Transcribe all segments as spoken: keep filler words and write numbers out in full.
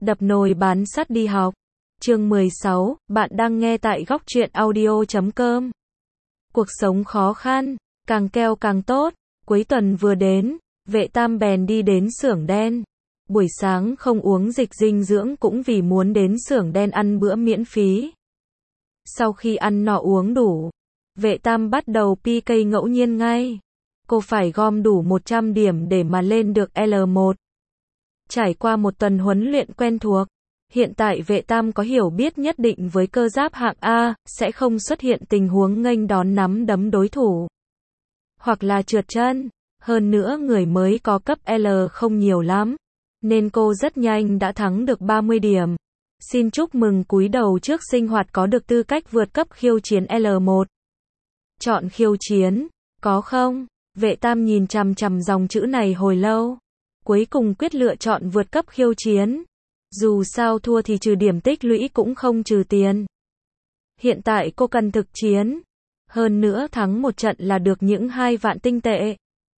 Đập nồi bán sắt đi học. Chương mười sáu, bạn đang nghe tại góc truyện audio chấm com. Cuộc sống khó khăn, càng keo càng tốt. Cuối tuần vừa đến, Vệ Tam bèn đi đến xưởng đen. Buổi sáng không uống dịch dinh dưỡng cũng vì muốn đến xưởng đen ăn bữa miễn phí. Sau khi ăn no uống đủ, Vệ Tam bắt đầu pi cây ngẫu nhiên ngay. Cô phải gom đủ một trăm điểm để mà lên được L một. Trải qua một tuần huấn luyện quen thuộc, hiện tại Vệ Tam có hiểu biết nhất định với cơ giáp hạng A, sẽ không xuất hiện tình huống nghênh đón nắm đấm đối thủ, hoặc là trượt chân. Hơn nữa người mới có cấp L không nhiều lắm, nên cô rất nhanh đã thắng được ba mươi điểm. Xin chúc mừng cúi đầu trước sinh hoạt có được tư cách vượt cấp khiêu chiến L một. Chọn khiêu chiến, có không? Vệ Tam nhìn chằm chằm dòng chữ này hồi lâu. Cuối cùng quyết lựa chọn vượt cấp khiêu chiến. Dù sao thua thì trừ điểm tích lũy cũng không trừ tiền. Hiện tại cô cần thực chiến. Hơn nữa thắng một trận là được những hai vạn tinh tệ.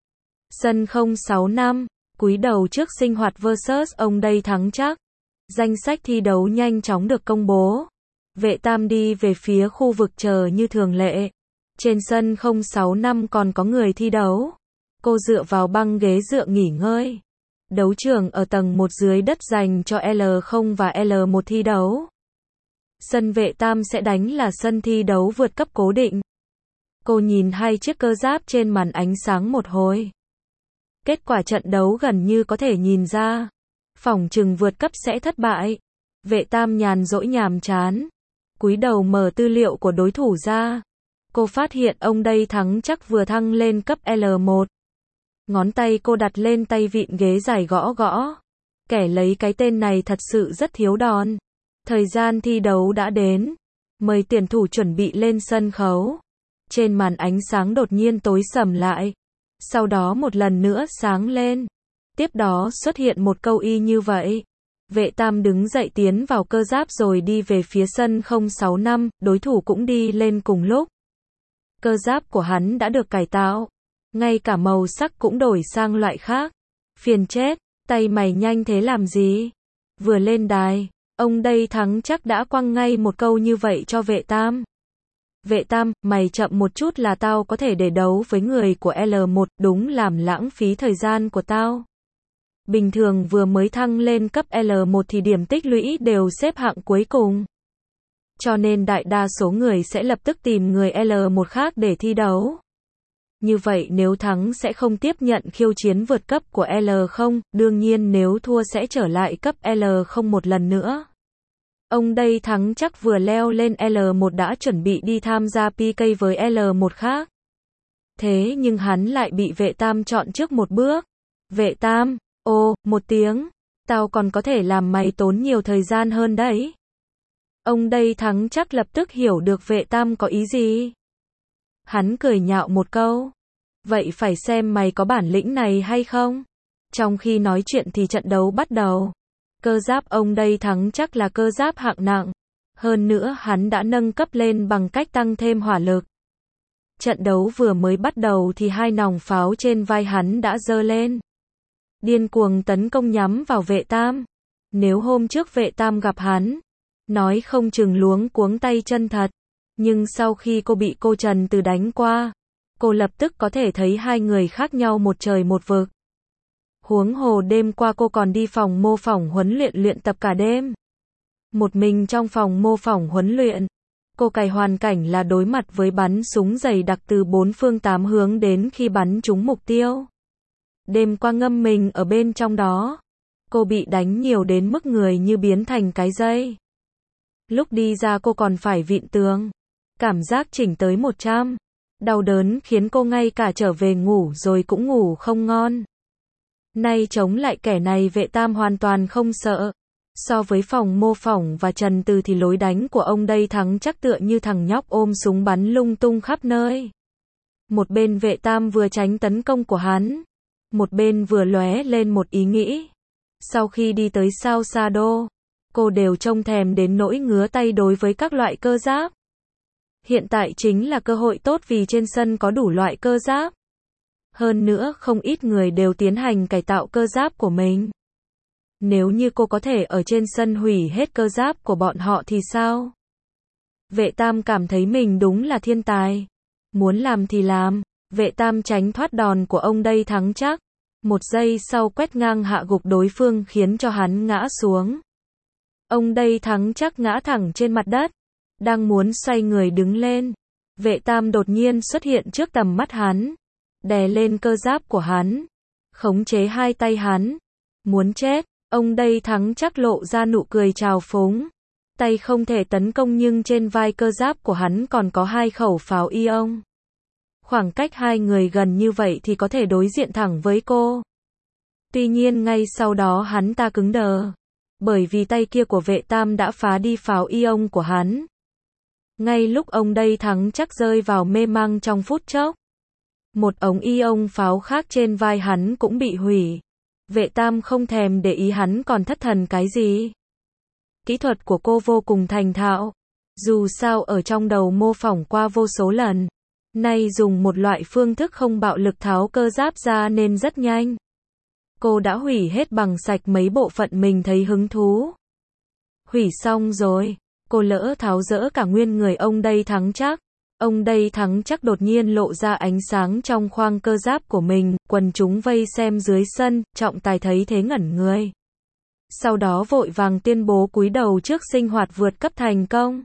Sân không sáu năm, cúi đầu trước sinh hoạt versus ông đây thắng chắc. Danh sách thi đấu nhanh chóng được công bố. Vệ Tam đi về phía khu vực chờ như thường lệ. Trên sân không sáu năm còn có người thi đấu. Cô dựa vào băng ghế dựa nghỉ ngơi. Đấu trường ở tầng một dưới đất dành cho L không và L một thi đấu. Sân Vệ Tam sẽ đánh là sân thi đấu vượt cấp cố định. Cô nhìn hai chiếc cơ giáp trên màn ánh sáng một hồi. Kết quả trận đấu gần như có thể nhìn ra. Phỏng chừng vượt cấp sẽ thất bại. Vệ Tam nhàn rỗi nhàm chán. Cúi đầu mở tư liệu của đối thủ ra. Cô phát hiện ông đây thắng chắc vừa thăng lên cấp L một. Ngón tay cô đặt lên tay vịn ghế dài gõ gõ. Kẻ lấy cái tên này thật sự rất thiếu đòn. Thời gian thi đấu đã đến. Mời tuyển thủ chuẩn bị lên sân khấu. Trên màn ánh sáng đột nhiên tối sầm lại. Sau đó một lần nữa sáng lên. Tiếp đó xuất hiện một câu y như vậy. Vệ Tam đứng dậy tiến vào cơ giáp rồi đi về phía sân không sáu năm, đối thủ cũng đi lên cùng lúc. Cơ giáp của hắn đã được cải tạo. Ngay cả màu sắc cũng đổi sang loại khác. Phiền chết, tay mày nhanh thế làm gì? Vừa lên đài, ông đây thắng chắc đã quăng ngay một câu như vậy cho Vệ Tam. Vệ Tam, mày chậm một chút là tao có thể để đấu với người của L một, đúng làm lãng phí thời gian của tao. Bình thường vừa mới thăng lên cấp L một thì điểm tích lũy đều xếp hạng cuối cùng. Cho nên đại đa số người sẽ lập tức tìm người L một khác để thi đấu. Như vậy nếu thắng sẽ không tiếp nhận khiêu chiến vượt cấp của L không, đương nhiên nếu thua sẽ trở lại cấp L không một lần nữa. Ông đây thắng chắc vừa leo lên L một đã chuẩn bị đi tham gia pê ca với L một khác. Thế nhưng hắn lại bị Vệ Tam chọn trước một bước. Vệ Tam, ô, một tiếng, tao còn có thể làm mày tốn nhiều thời gian hơn đấy. Ông đây thắng chắc lập tức hiểu được Vệ Tam có ý gì. Hắn cười nhạo một câu. Vậy phải xem mày có bản lĩnh này hay không? Trong khi nói chuyện thì trận đấu bắt đầu. Cơ giáp ông đây thắng chắc là cơ giáp hạng nặng. Hơn nữa hắn đã nâng cấp lên bằng cách tăng thêm hỏa lực. Trận đấu vừa mới bắt đầu thì hai nòng pháo trên vai hắn đã giơ lên. Điên cuồng tấn công nhắm vào Vệ Tam. Nếu hôm trước Vệ Tam gặp hắn, nói không chừng luống cuống tay chân thật. Nhưng sau khi cô bị cô Trần Từ đánh qua, cô lập tức có thể thấy hai người khác nhau một trời một vực. Huống hồ đêm qua cô còn đi phòng mô phỏng huấn luyện luyện tập cả đêm. Một mình trong phòng mô phỏng huấn luyện, cô cày hoàn cảnh là đối mặt với bắn súng dày đặc từ bốn phương tám hướng đến khi bắn trúng mục tiêu. Đêm qua ngâm mình ở bên trong đó, cô bị đánh nhiều đến mức người như biến thành cái dây. Lúc đi ra cô còn phải vịn tường. Cảm giác chỉnh tới một trăm. Đau đớn khiến cô ngay cả trở về ngủ rồi cũng ngủ không ngon. Nay chống lại kẻ này Vệ Tam hoàn toàn không sợ. So với phòng mô phỏng và Trần Từ thì lối đánh của ông đây thắng chắc tựa như thằng nhóc ôm súng bắn lung tung khắp nơi. Một bên Vệ Tam vừa tránh tấn công của hắn, một bên vừa lóe lên một ý nghĩ. Sau khi đi tới sao Sa Đô, cô đều trông thèm đến nỗi ngứa tay đối với các loại cơ giáp. Hiện tại chính là cơ hội tốt vì trên sân có đủ loại cơ giáp. Hơn nữa không ít người đều tiến hành cải tạo cơ giáp của mình. Nếu như cô có thể ở trên sân hủy hết cơ giáp của bọn họ thì sao? Vệ Tam cảm thấy mình đúng là thiên tài. Muốn làm thì làm. Vệ Tam tránh thoát đòn của ông đây thắng chắc. Một giây sau quét ngang hạ gục đối phương khiến cho hắn ngã xuống. Ông đây thắng chắc ngã thẳng trên mặt đất. Đang muốn xoay người đứng lên. Vệ Tam đột nhiên xuất hiện trước tầm mắt hắn. Đè lên cơ giáp của hắn. Khống chế hai tay hắn. Muốn chết. Ông đây thắng chắc lộ ra nụ cười trào phúng. Tay không thể tấn công nhưng trên vai cơ giáp của hắn còn có hai khẩu pháo ion. Khoảng cách hai người gần như vậy thì có thể đối diện thẳng với cô. Tuy nhiên ngay sau đó hắn ta cứng đờ. Bởi vì tay kia của Vệ Tam đã phá đi pháo ion của hắn. Ngay lúc ông đây thắng chắc rơi vào mê mang trong phút chốc. Một ống ion pháo khác trên vai hắn cũng bị hủy. Vệ Tam không thèm để ý hắn còn thất thần cái gì. Kỹ thuật của cô vô cùng thành thạo. Dù sao ở trong đầu mô phỏng qua vô số lần. Nay dùng một loại phương thức không bạo lực tháo cơ giáp ra nên rất nhanh. Cô đã hủy hết bằng sạch mấy bộ phận mình thấy hứng thú. Hủy xong rồi. Cô lỡ tháo dỡ cả nguyên người ông đây thắng chắc. Ông đây thắng chắc đột nhiên lộ ra ánh sáng trong khoang cơ giáp của mình. Quần chúng vây xem dưới sân, trọng tài thấy thế ngẩn người. Sau đó vội vàng tuyên bố cúi đầu trước sinh hoạt vượt cấp thành công.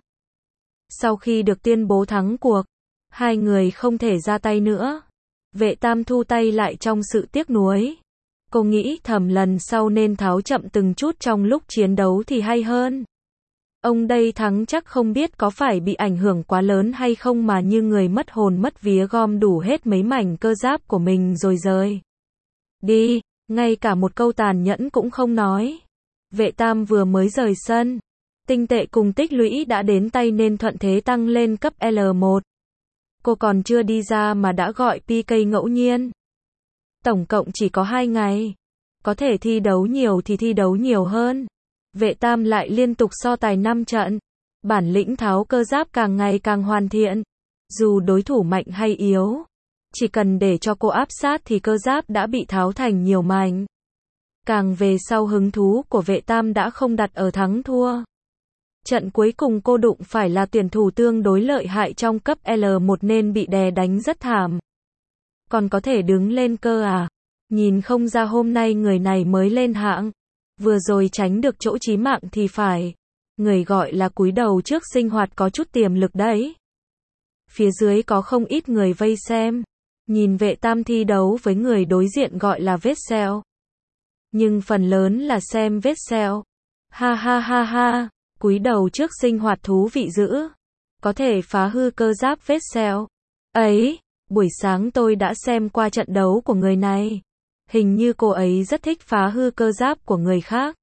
Sau khi được tuyên bố thắng cuộc, hai người không thể ra tay nữa. Vệ Tam thu tay lại trong sự tiếc nuối. Cô nghĩ thầm lần sau nên tháo chậm từng chút trong lúc chiến đấu thì hay hơn. Ông đây thắng chắc không biết có phải bị ảnh hưởng quá lớn hay không mà như người mất hồn mất vía gom đủ hết mấy mảnh cơ giáp của mình rồi rời đi, ngay cả một câu tàn nhẫn cũng không nói. Vệ Tam vừa mới rời sân. Tinh tệ cùng tích lũy đã đến tay nên thuận thế tăng lên cấp L một. Cô còn chưa đi ra mà đã gọi pê ca ngẫu nhiên. Tổng cộng chỉ có hai ngày. Có thể thi đấu nhiều thì thi đấu nhiều hơn. Vệ Tam lại liên tục so tài năm trận. Bản lĩnh tháo cơ giáp càng ngày càng hoàn thiện. Dù đối thủ mạnh hay yếu, chỉ cần để cho cô áp sát thì cơ giáp đã bị tháo thành nhiều mảnh. Càng về sau hứng thú của Vệ Tam đã không đặt ở thắng thua. Trận cuối cùng cô đụng phải là tuyển thủ tương đối lợi hại trong cấp L một nên bị đè đánh rất thảm. Còn có thể đứng lên cơ à? Nhìn không ra hôm nay người này mới lên hạng. Vừa rồi tránh được chỗ chí mạng thì phải. Người gọi là cúi đầu trước sinh hoạt có chút tiềm lực đấy. Phía dưới có không ít người vây xem. Nhìn Vệ Tam thi đấu với người đối diện gọi là vết sẹo. Nhưng phần lớn là xem vết sẹo. Ha ha ha ha, cúi đầu trước sinh hoạt thú vị dữ. Có thể phá hư cơ giáp vết sẹo. Ấy, buổi sáng tôi đã xem qua trận đấu của người này. Hình như cô ấy rất thích phá hư cơ giáp của người khác.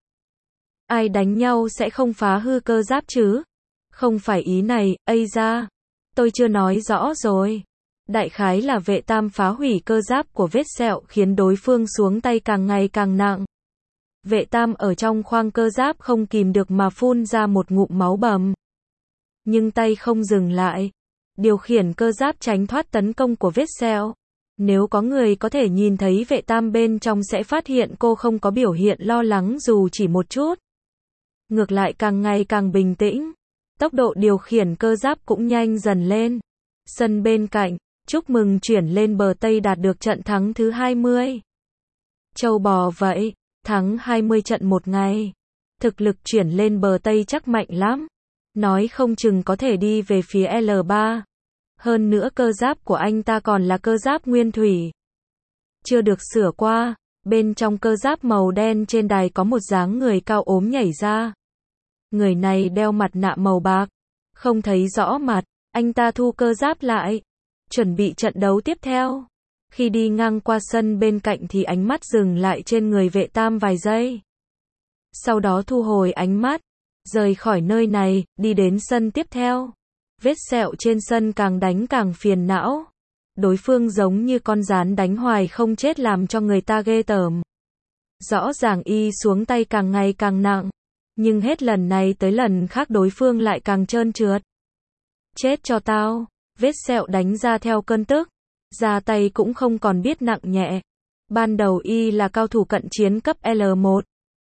Ai đánh nhau sẽ không phá hư cơ giáp chứ? Không phải ý này, ây da. Tôi chưa nói rõ rồi. Đại khái là Vệ Tam phá hủy cơ giáp của vết sẹo khiến đối phương xuống tay càng ngày càng nặng. Vệ Tam ở trong khoang cơ giáp không kìm được mà phun ra một ngụm máu bầm. Nhưng tay không dừng lại. Điều khiển cơ giáp tránh thoát tấn công của vết sẹo. Nếu có người có thể nhìn thấy Vệ Tam bên trong sẽ phát hiện cô không có biểu hiện lo lắng dù chỉ một chút. Ngược lại càng ngày càng bình tĩnh. Tốc độ điều khiển cơ giáp cũng nhanh dần lên. Sân bên cạnh, chúc mừng chuyển lên bờ Tây đạt được trận thắng thứ hai mươi. Châu bò vậy, thắng hai mươi trận một ngày. Thực lực chuyển lên bờ Tây chắc mạnh lắm. Nói không chừng có thể đi về phía L ba. Hơn nữa cơ giáp của anh ta còn là cơ giáp nguyên thủy. Chưa được sửa qua, bên trong cơ giáp màu đen trên đài có một dáng người cao ốm nhảy ra. Người này đeo mặt nạ màu bạc. Không thấy rõ mặt, anh ta thu cơ giáp lại. Chuẩn bị trận đấu tiếp theo. Khi đi ngang qua sân bên cạnh thì ánh mắt dừng lại trên người Vệ Tam vài giây. Sau đó thu hồi ánh mắt, rời khỏi nơi này, đi đến sân tiếp theo. Vết sẹo trên sân càng đánh càng phiền não. Đối phương giống như con gián đánh hoài không chết làm cho người ta ghê tởm. Rõ ràng y xuống tay càng ngày càng nặng. Nhưng hết lần này tới lần khác đối phương lại càng trơn trượt. Chết cho tao. Vết sẹo đánh ra theo cơn tức. Ra tay cũng không còn biết nặng nhẹ. Ban đầu y là cao thủ cận chiến cấp L một.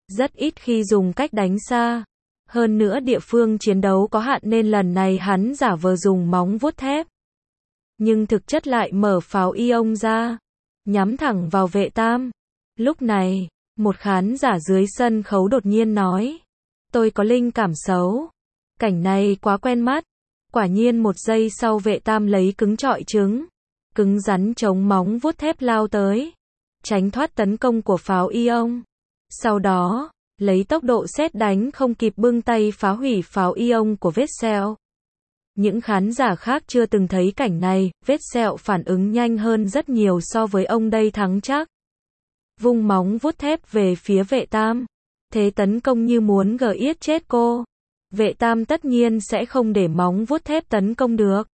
rất ít khi dùng cách đánh xa. Hơn nữa địa phương chiến đấu có hạn nên lần này hắn giả vờ dùng móng vuốt thép. Nhưng thực chất lại mở pháo ion ra, nhắm thẳng vào Vệ Tam. Lúc này, một khán giả dưới sân khấu đột nhiên nói, tôi có linh cảm xấu. Cảnh này quá quen mắt. Quả nhiên một giây sau Vệ Tam lấy cứng trọi trứng, cứng rắn chống móng vuốt thép lao tới, tránh thoát tấn công của pháo ion. Sau đó, lấy tốc độ sét đánh không kịp bưng tay phá hủy pháo ion của vết sẹo. Những khán giả khác chưa từng thấy cảnh này, vết sẹo phản ứng nhanh hơn rất nhiều so với ông đây thắng chắc. Vung móng vuốt thép về phía Vệ Tam. Thế tấn công như muốn gờ yết chết cô. Vệ Tam tất nhiên sẽ không để móng vuốt thép tấn công được.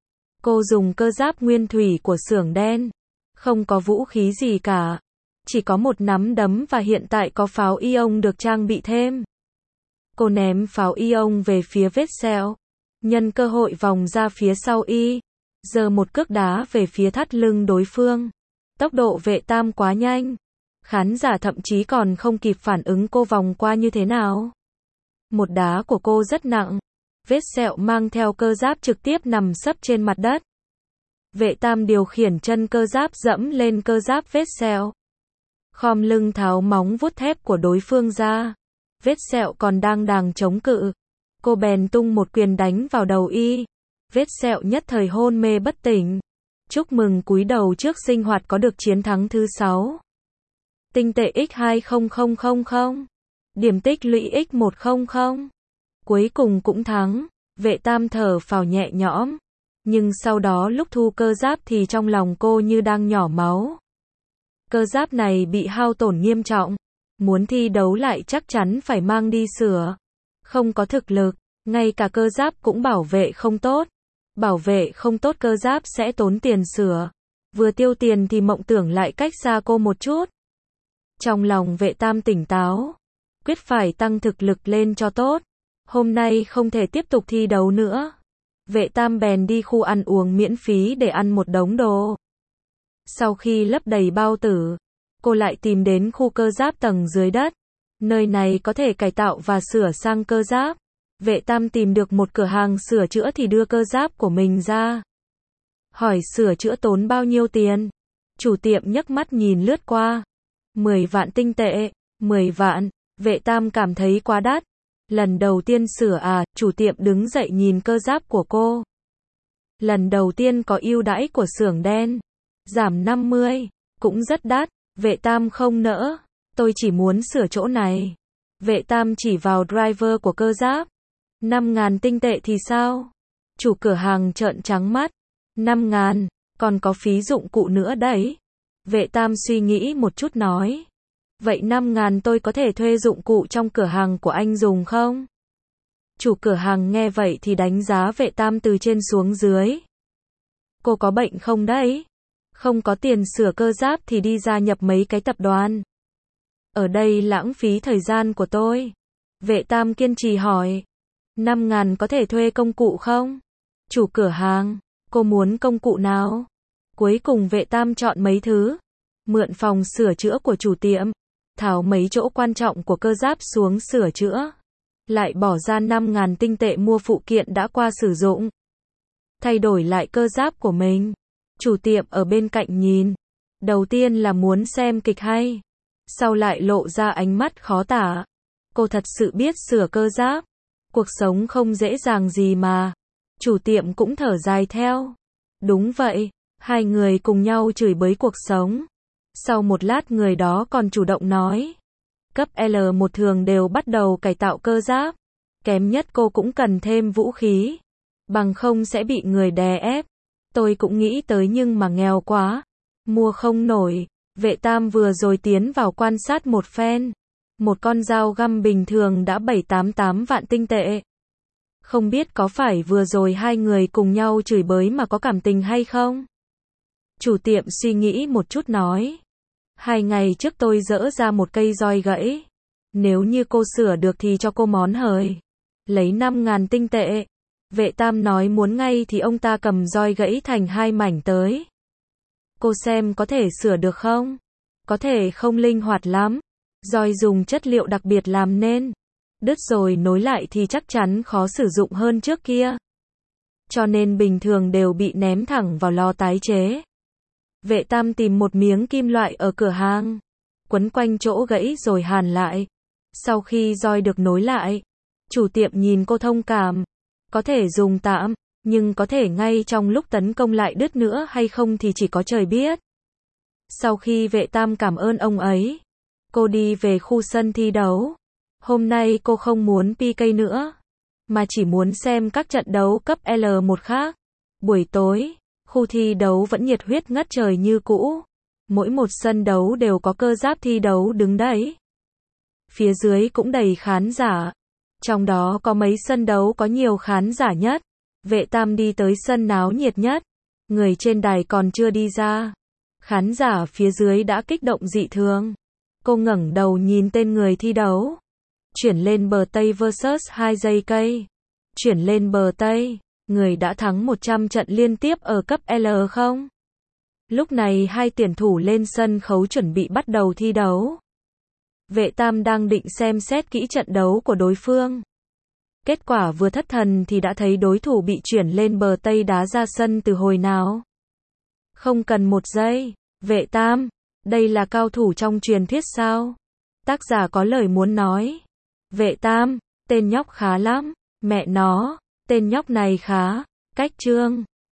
Cô dùng cơ giáp nguyên thủy của xưởng đen. Không có vũ khí gì cả. Chỉ có một nắm đấm và hiện tại có pháo ion được trang bị thêm. Cô ném pháo ion về phía vết sẹo. Nhân cơ hội vòng ra phía sau y. Giơ một cước đá về phía thắt lưng đối phương. Tốc độ Vệ Tam quá nhanh. Khán giả thậm chí còn không kịp phản ứng cô vòng qua như thế nào. Một đá của cô rất nặng. Vết sẹo mang theo cơ giáp trực tiếp nằm sấp trên mặt đất. Vệ Tam điều khiển chân cơ giáp dẫm lên cơ giáp vết sẹo. Khom lưng tháo móng vuốt thép của đối phương ra. Vết sẹo còn đang đàng chống cự. Cô bèn tung một quyền đánh vào đầu y. Vết sẹo nhất thời hôn mê bất tỉnh. Chúc mừng cúi đầu trước sinh hoạt có được chiến thắng thứ sáu. Tinh tệ x hai không không không không. Điểm tích lũy x một trăm. Cuối cùng cũng thắng. Vệ Tam thở phào nhẹ nhõm. Nhưng sau đó lúc thu cơ giáp thì trong lòng cô như đang nhỏ máu. Cơ giáp này bị hao tổn nghiêm trọng. Muốn thi đấu lại chắc chắn phải mang đi sửa. Không có thực lực, ngay cả cơ giáp cũng bảo vệ không tốt. Bảo vệ không tốt cơ giáp sẽ tốn tiền sửa. Vừa tiêu tiền thì mộng tưởng lại cách xa cô một chút. Trong lòng Vệ Tam tỉnh táo. Quyết phải tăng thực lực lên cho tốt. Hôm nay không thể tiếp tục thi đấu nữa. Vệ Tam bèn đi khu ăn uống miễn phí để ăn một đống đồ. Sau khi lấp đầy bao tử, cô lại tìm đến khu cơ giáp tầng dưới đất. Nơi này có thể cải tạo và sửa sang cơ giáp. Vệ Tam tìm được một cửa hàng sửa chữa thì đưa cơ giáp của mình ra. Hỏi sửa chữa tốn bao nhiêu tiền? Chủ tiệm nhấc mắt nhìn lướt qua. mười vạn tinh tệ. mười vạn. Vệ Tam cảm thấy quá đắt. Lần đầu tiên sửa à? Chủ tiệm đứng dậy nhìn cơ giáp của cô. Lần đầu tiên có ưu đãi của xưởng đen. Giảm năm mươi. Cũng rất đắt. Vệ Tam không nỡ. Tôi chỉ muốn sửa chỗ này. Vệ Tam chỉ vào driver của cơ giáp. năm ngàn tinh tệ thì sao? Chủ cửa hàng trợn trắng mắt. năm ngàn, còn có phí dụng cụ nữa đấy. Vệ Tam suy nghĩ một chút nói. Vậy năm ngàn tôi có thể thuê dụng cụ trong cửa hàng của anh dùng không? Chủ cửa hàng nghe vậy thì đánh giá Vệ Tam từ trên xuống dưới. Cô có bệnh không đấy? Không có tiền sửa cơ giáp thì đi gia nhập mấy cái tập đoàn. Ở đây lãng phí thời gian của tôi. Vệ Tam kiên trì hỏi. năm ngàn có thể thuê công cụ không? Chủ cửa hàng, cô muốn công cụ nào? Cuối cùng Vệ Tam chọn mấy thứ. Mượn phòng sửa chữa của chủ tiệm. Tháo mấy chỗ quan trọng của cơ giáp xuống sửa chữa. Lại bỏ ra năm ngàn tinh tệ mua phụ kiện đã qua sử dụng. Thay đổi lại cơ giáp của mình. Chủ tiệm ở bên cạnh nhìn. Đầu tiên là muốn xem kịch hay. Sau lại lộ ra ánh mắt khó tả. Cô thật sự biết sửa cơ giáp. Cuộc sống không dễ dàng gì mà. Chủ tiệm cũng thở dài theo. Đúng vậy. Hai người cùng nhau chửi bới cuộc sống. Sau một lát người đó còn chủ động nói. Cấp L một thường đều bắt đầu cải tạo cơ giáp. Kém nhất cô cũng cần thêm vũ khí. Bằng không sẽ bị người đè ép. Tôi cũng nghĩ tới nhưng mà nghèo quá. Mua không nổi. Vệ Tam vừa rồi tiến vào quan sát một phen. Một con dao găm bình thường đã bảy tám tám vạn tinh tệ. Không biết có phải vừa rồi hai người cùng nhau chửi bới mà có cảm tình hay không? Chủ tiệm suy nghĩ một chút nói. Hai ngày trước tôi dỡ ra một cây roi gãy. Nếu như cô sửa được thì cho cô món hời. Lấy năm ngàn tinh tệ. Vệ Tam nói muốn ngay thì ông ta cầm roi gãy thành hai mảnh tới. Cô xem có thể sửa được không? Có thể không linh hoạt lắm. Roi dùng chất liệu đặc biệt làm nên. Đứt rồi nối lại thì chắc chắn khó sử dụng hơn trước kia. Cho nên bình thường đều bị ném thẳng vào lò tái chế. Vệ Tam tìm một miếng kim loại ở cửa hàng, quấn quanh chỗ gãy rồi hàn lại. Sau khi roi được nối lại, chủ tiệm nhìn cô thông cảm. Có thể dùng tạm, nhưng có thể ngay trong lúc tấn công lại đứt nữa hay không thì chỉ có trời biết. Sau khi Vệ Tam cảm ơn ông ấy, cô đi về khu sân thi đấu. Hôm nay cô không muốn pê ca nữa, mà chỉ muốn xem các trận đấu cấp L một khác. Buổi tối, khu thi đấu vẫn nhiệt huyết ngất trời như cũ. Mỗi một sân đấu đều có cơ giáp thi đấu đứng đấy. Phía dưới cũng đầy khán giả. Trong đó có mấy sân đấu có nhiều khán giả nhất. Vệ Tam đi tới sân náo nhiệt nhất. Người trên đài còn chưa đi ra. Khán giả phía dưới đã kích động dị thường. Cô ngẩng đầu nhìn tên người thi đấu. Chuyển lên bờ Tây versus hai giây cây. Chuyển lên bờ Tây. Người đã thắng một trăm trận liên tiếp ở cấp L không? Lúc này hai tuyển thủ lên sân khấu chuẩn bị bắt đầu thi đấu. Vệ Tam đang định xem xét kỹ trận đấu của đối phương. Kết quả vừa thất thần thì đã thấy đối thủ bị chuyển lên bờ Tây đá ra sân từ hồi nào. Không cần một giây. Vệ Tam, đây là cao thủ trong truyền thuyết sao? Tác giả có lời muốn nói. Vệ Tam, tên nhóc khá lắm. Mẹ nó, tên nhóc này khá. Cách trương.